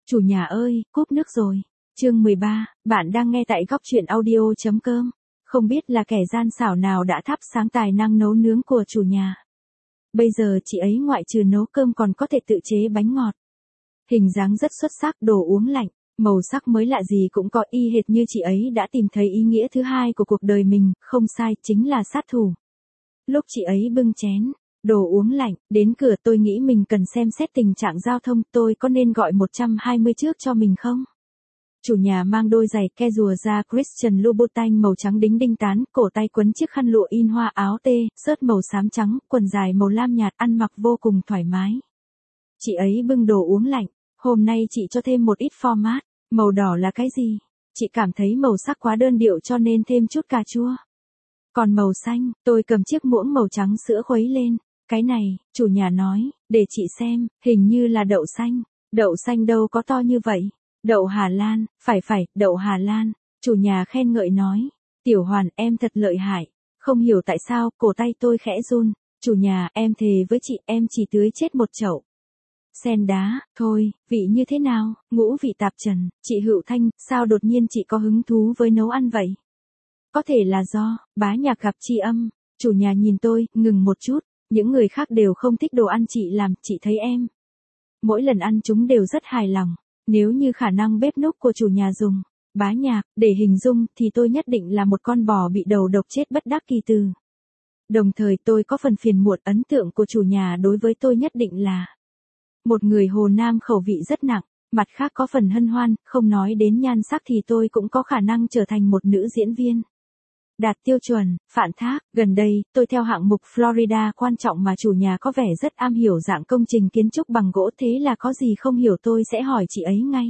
Chủ nhà ơi, cúp nước rồi. Chương 13, bạn đang nghe tại góc truyện audio.com. Không biết là kẻ gian xảo nào đã thắp sáng tài năng nấu nướng của chủ nhà. Bây giờ chị ấy ngoại trừ nấu cơm còn có thể tự chế bánh ngọt. Hình dáng rất xuất sắc, đồ uống lạnh, màu sắc mới lạ gì cũng có, y hệt như chị ấy đã tìm thấy ý nghĩa thứ hai của cuộc đời mình, không sai, chính là sát thủ. Lúc chị ấy bưng chén đồ uống lạnh đến cửa, tôi nghĩ mình cần xem xét tình trạng giao thông, tôi có nên gọi 120 trước cho mình không? Chủ nhà mang đôi giày ke rùa da Christian Louboutin màu trắng đính đinh tán, cổ tay quấn chiếc khăn lụa in hoa, áo tê, sớt màu xám trắng, quần dài màu lam nhạt, ăn mặc vô cùng thoải mái. Chị ấy bưng đồ uống lạnh, hôm nay chị cho thêm một ít format, màu đỏ là cái gì? Chị cảm thấy màu sắc quá đơn điệu cho nên thêm chút cà chua. Còn màu xanh, tôi cầm chiếc muỗng màu trắng sữa khuấy lên. Cái này, chủ nhà nói, để chị xem, hình như là đậu xanh. Đậu xanh đâu có to như vậy. Đậu Hà Lan, phải, đậu Hà Lan. Chủ nhà khen ngợi nói, Tiểu Hoàn, em thật lợi hại. Không hiểu tại sao, cổ tay tôi khẽ run. Chủ nhà, em thề với chị, em chỉ tưới chết một chậu sen đá, thôi, vị như thế nào? Ngũ vị tạp trần. Chị Hữu Thanh, sao đột nhiên chị có hứng thú với nấu ăn vậy? Có thể là do bá nhạc gặp tri âm. Chủ nhà nhìn tôi, ngừng một chút. Những người khác đều không thích đồ ăn chị làm, chị thấy em mỗi lần ăn chúng đều rất hài lòng. Nếu như khả năng bếp núc của chủ nhà dùng bá nhạc để hình dung thì tôi nhất định là một con bò bị đầu độc chết bất đắc kỳ từ. Đồng thời tôi có phần phiền muộn, ấn tượng của chủ nhà đối với tôi nhất định là một người Hồ Nam khẩu vị rất nặng. Mặt khác có phần hân hoan, không nói đến nhan sắc thì tôi cũng có khả năng trở thành một nữ diễn viên đạt tiêu chuẩn, phản thác. Gần đây, tôi theo hạng mục Florida quan trọng mà chủ nhà có vẻ rất am hiểu dạng công trình kiến trúc bằng gỗ, thế là có gì không hiểu tôi sẽ hỏi chị ấy ngay.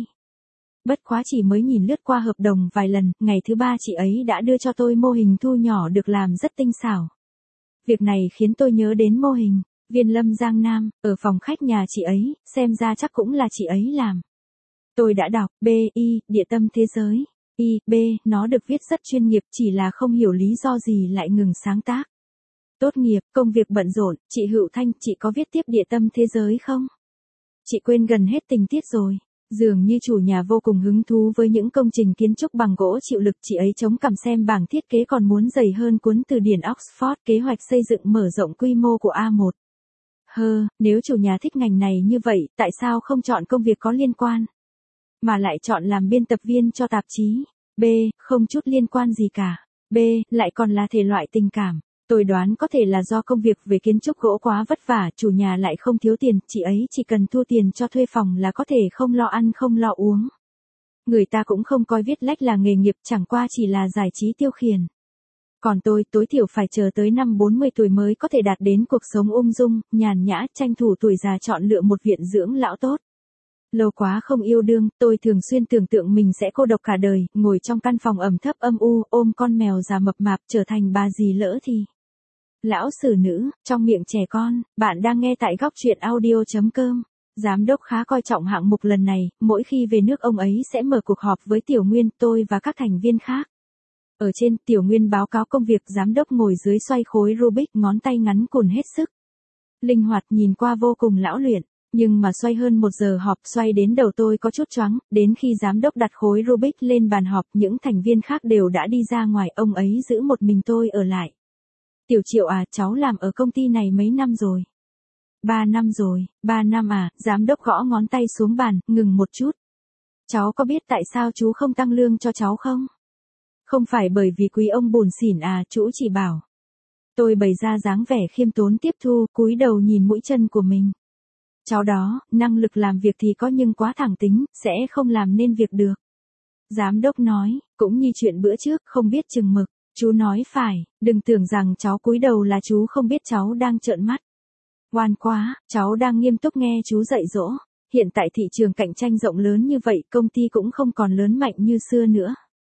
Bất quá chỉ mới nhìn lướt qua hợp đồng vài lần, ngày thứ ba chị ấy đã đưa cho tôi mô hình thu nhỏ được làm rất tinh xảo. Việc này khiến tôi nhớ đến mô hình Viên Lâm Giang Nam, ở phòng khách nhà chị ấy, xem ra chắc cũng là chị ấy làm. Tôi đã đọc, Địa tâm thế giới. Nó được viết rất chuyên nghiệp, chỉ là không hiểu lý do gì lại ngừng sáng tác. Tốt nghiệp, công việc bận rộn, chị Hữu Thanh, chị có viết tiếp địa tâm thế giới không? Chị quên gần hết tình tiết rồi. Dường như chủ nhà vô cùng hứng thú với những công trình kiến trúc bằng gỗ chịu lực, chị ấy chống cằm xem bảng thiết kế còn muốn dày hơn cuốn từ điển Oxford. Kế hoạch xây dựng mở rộng quy mô của A1. Nếu chủ nhà thích ngành này như vậy, tại sao không chọn công việc có liên quan? Mà lại chọn làm biên tập viên cho tạp chí. Không chút liên quan gì cả. Lại còn là thể loại tình cảm. Tôi đoán có thể là do công việc về kiến trúc gỗ quá vất vả, chủ nhà lại không thiếu tiền, chị ấy chỉ cần thu tiền cho thuê phòng là có thể không lo ăn không lo uống. Người ta cũng không coi viết lách là nghề nghiệp, chẳng qua chỉ là giải trí tiêu khiển. Còn tôi, tối thiểu phải chờ tới năm 40 tuổi mới có thể đạt đến cuộc sống ung dung, nhàn nhã, tranh thủ tuổi già chọn lựa một viện dưỡng lão tốt. Lâu quá không yêu đương, tôi thường xuyên tưởng tượng mình sẽ cô độc cả đời, ngồi trong căn phòng ẩm thấp âm u, ôm con mèo già mập mạp, trở thành bà dì lỡ thì lão xử nữ, trong miệng trẻ con. Bạn đang nghe tại góc truyện audio.com. Giám đốc khá coi trọng hạng mục lần này, mỗi khi về nước ông ấy sẽ mở cuộc họp với Tiểu Nguyên, tôi và các thành viên khác. Ở trên, Tiểu Nguyên báo cáo công việc, giám đốc ngồi dưới xoay khối Rubik, ngón tay ngắn cùn hết sức. Linh hoạt, nhìn qua vô cùng lão luyện. Nhưng mà xoay hơn 1 giờ họp, xoay đến đầu tôi có chút choáng. Đến khi giám đốc đặt khối Rubik lên bàn họp, những thành viên khác đều đã đi ra ngoài, ông ấy giữ một mình tôi ở lại. Tiểu Triệu à, cháu làm ở công ty này mấy năm rồi? 3 năm rồi. 3 năm à? Giám đốc gõ ngón tay xuống bàn, ngừng một chút. Cháu có biết tại sao chú không tăng lương cho cháu không? Không phải bởi vì quý ông bủn xỉn à, chú chỉ bảo. Tôi bày ra dáng vẻ khiêm tốn tiếp thu, cúi đầu nhìn mũi chân của mình. Cháu đó, năng lực làm việc thì có nhưng quá thẳng tính, sẽ không làm nên việc được. Giám đốc nói, cũng như chuyện bữa trước, không biết chừng mực. Chú nói phải, đừng tưởng rằng cháu cúi đầu là chú không biết cháu đang trợn mắt. Ngoan quá, cháu đang nghiêm túc nghe chú dạy dỗ. Hiện tại thị trường cạnh tranh rộng lớn như vậy, công ty cũng không còn lớn mạnh như xưa nữa.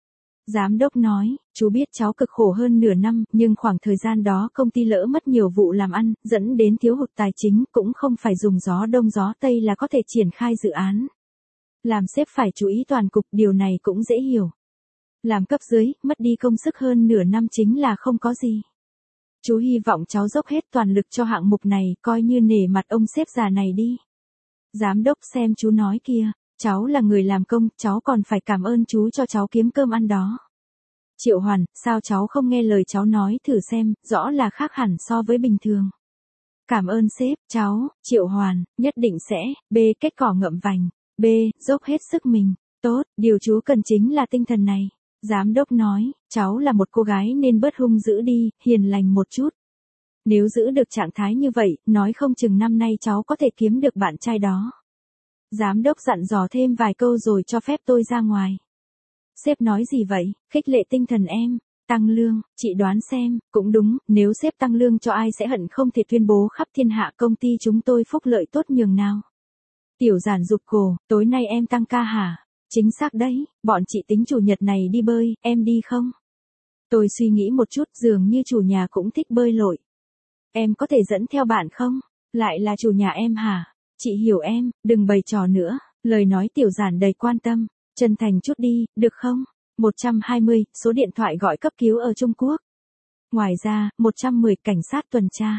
Giám đốc nói, chú biết cháu cực khổ hơn nửa năm, nhưng khoảng thời gian đó công ty lỡ mất nhiều vụ làm ăn, dẫn đến thiếu hụt tài chính, cũng không phải dùng gió đông gió tây là có thể triển khai dự án. Làm sếp phải chú ý toàn cục, điều này cũng dễ hiểu. Làm cấp dưới, mất đi công sức hơn nửa năm chính là không có gì. Chú hy vọng cháu dốc hết toàn lực cho hạng mục này, coi như nể mặt ông sếp già này đi. Giám đốc xem chú nói kìa, cháu là người làm công, cháu còn phải cảm ơn chú cho cháu kiếm cơm ăn đó. Triệu Hoàn, sao cháu không nghe lời cháu nói thử xem, rõ là khác hẳn so với bình thường. Cảm ơn sếp, cháu, Triệu Hoàn, nhất định sẽ, B. Kết cỏ ngậm vành, B. Dốc hết sức mình, tốt, điều chú cần chính là tinh thần này. Giám đốc nói, cháu là một cô gái nên bớt hung dữ đi, hiền lành một chút. Nếu giữ được trạng thái như vậy, nói không chừng năm nay cháu có thể kiếm được bạn trai đó. Giám đốc dặn dò thêm vài câu rồi cho phép tôi ra ngoài. Sếp nói gì vậy, khích lệ tinh thần em, tăng lương, chị đoán xem, cũng đúng, nếu sếp tăng lương cho ai sẽ hận không thể tuyên bố khắp thiên hạ công ty chúng tôi phúc lợi tốt nhường nào. Tiểu Giản rụt cổ, tối nay em tăng ca hả? Chính xác đấy, bọn chị tính chủ nhật này đi bơi, em đi không? Tôi suy nghĩ một chút, dường như chủ nhà cũng thích bơi lội. Em có thể dẫn theo bạn không? Lại là chủ nhà em hả? Chị hiểu em, đừng bày trò nữa, lời nói Tiểu Giản đầy quan tâm. Chân thành chút đi, được không? 120, số điện thoại gọi cấp cứu ở Trung Quốc. Ngoài ra, 110 cảnh sát tuần tra,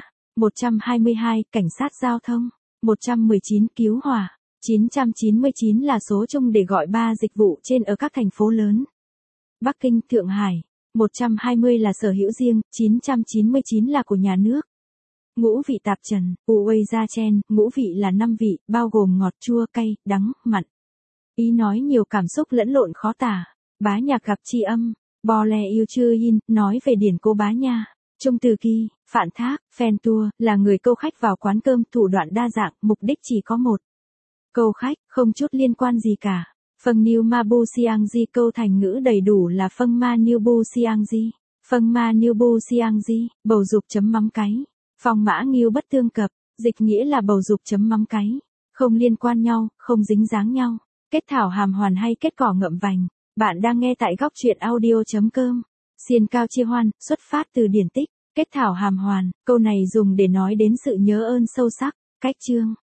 122 cảnh sát giao thông, 119 cứu hỏa, 999 là số chung để gọi 3 dịch vụ trên ở các thành phố lớn. Bắc Kinh, Thượng Hải, 120 là sở hữu riêng, 999 là của nhà nước. Ngũ vị tạp trần, Uwei gia chen, ngũ vị là 5 vị, bao gồm ngọt, chua, cay, đắng, mặn. Ý nói nhiều cảm xúc lẫn lộn khó tả. Bá nhạc gặp tri âm, Bo le yêu chư yin, nói về điển cố bá nha. Trung Từ Kỳ, Phạn Thác, Fan Tour, là người câu khách vào quán cơm, thủ đoạn đa dạng, mục đích chỉ có một. Câu khách, không chút liên quan gì cả. Phâng Niu Ma Bu Siang Ji, câu thành ngữ đầy đủ là Phâng Ma Niu Bu Siang Ji. Phâng Ma Niu Bu Siang Ji, bầu dục chấm mắm cái. Phong mã nghiêu bất tương cập, dịch nghĩa là bầu dục chấm mắm cái. Không liên quan nhau, không dính dáng nhau. Kết thảo hàm hoàn hay kết cỏ ngậm vành. Bạn đang nghe tại góc truyện audio.com. Xiên cao chia hoan, xuất phát từ điển tích. Kết thảo hàm hoàn, câu này dùng để nói đến sự nhớ ơn sâu sắc. Cách chương.